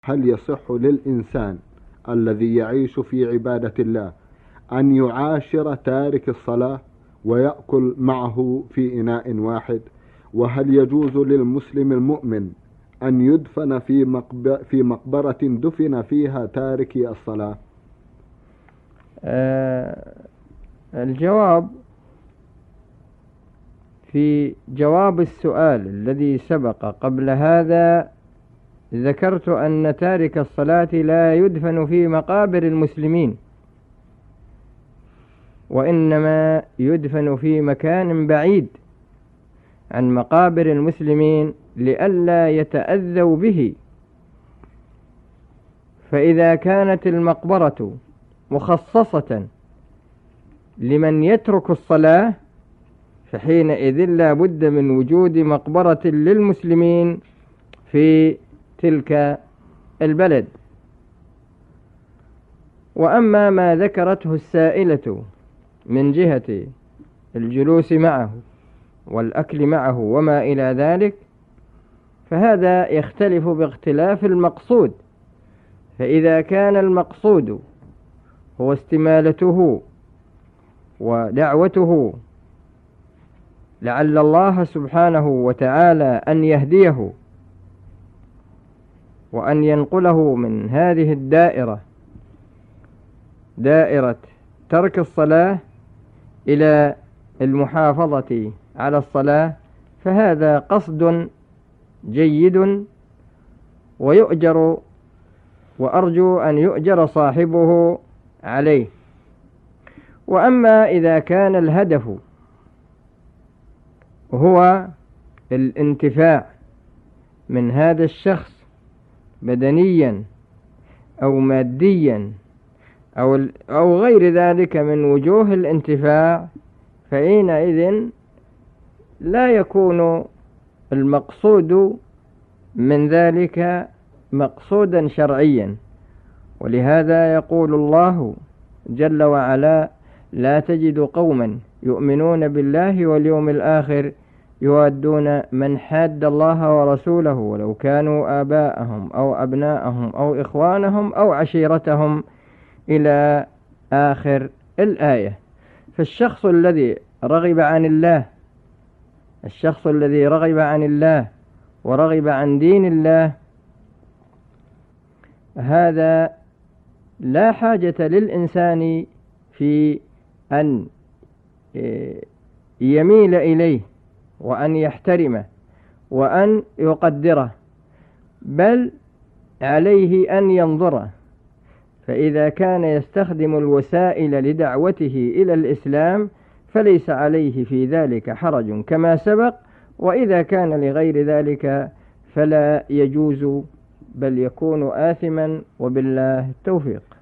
هل يصح للإنسان الذي يعيش في عبادة الله أن يعاشر تارك الصلاة ويأكل معه في إناء واحد؟ وهل يجوز للمسلم المؤمن أن يدفن في مقبرة دفن فيها تاركي الصلاة؟ الجواب في جواب السؤال الذي سبق قبل هذا، ذكرت أن تارك الصلاة لا يدفن في مقابر المسلمين، وإنما يدفن في مكان بعيد عن مقابر المسلمين لئلا يتأذوا به. فإذا كانت المقبرة مخصصة لمن يترك الصلاة فحينئذ لا بد من وجود مقبرة للمسلمين في تلك البلد. وأما ما ذكرته السائلة من جهة الجلوس معه والأكل معه وما إلى ذلك، فهذا يختلف باختلاف المقصود. فإذا كان المقصود هو استمالته ودعوته لعل الله سبحانه وتعالى أن يهديه وأن ينقله من هذه الدائرة، دائرة ترك الصلاة، إلى المحافظة على الصلاة، فهذا قصد جيد ويؤجر، وأرجو أن يؤجر صاحبه عليه. وأما إذا كان الهدف هو الانتفاع من هذا الشخص بدنيا أو ماديا أو غير ذلك من وجوه الانتفاع، فحينئذ لا يكون المقصود من ذلك مقصودا شرعيا. ولهذا يقول الله جل وعلا: لا تجد قوما يؤمنون بالله واليوم الآخر يوادون من حاد الله ورسوله ولو كانوا آباءهم أو أبناءهم أو إخوانهم أو عشيرتهم إلى آخر الآية. فالشخص الذي رغب عن الله ورغب عن دين الله، هذا لا حاجة للإنسان في أن يميل إليه وأن يحترمه وأن يقدره، بل عليه أن ينظره. فإذا كان يستخدم الوسائل لدعوته إلى الإسلام فليس عليه في ذلك حرج كما سبق، وإذا كان لغير ذلك فلا يجوز بل يكون آثما، وبالله التوفيق.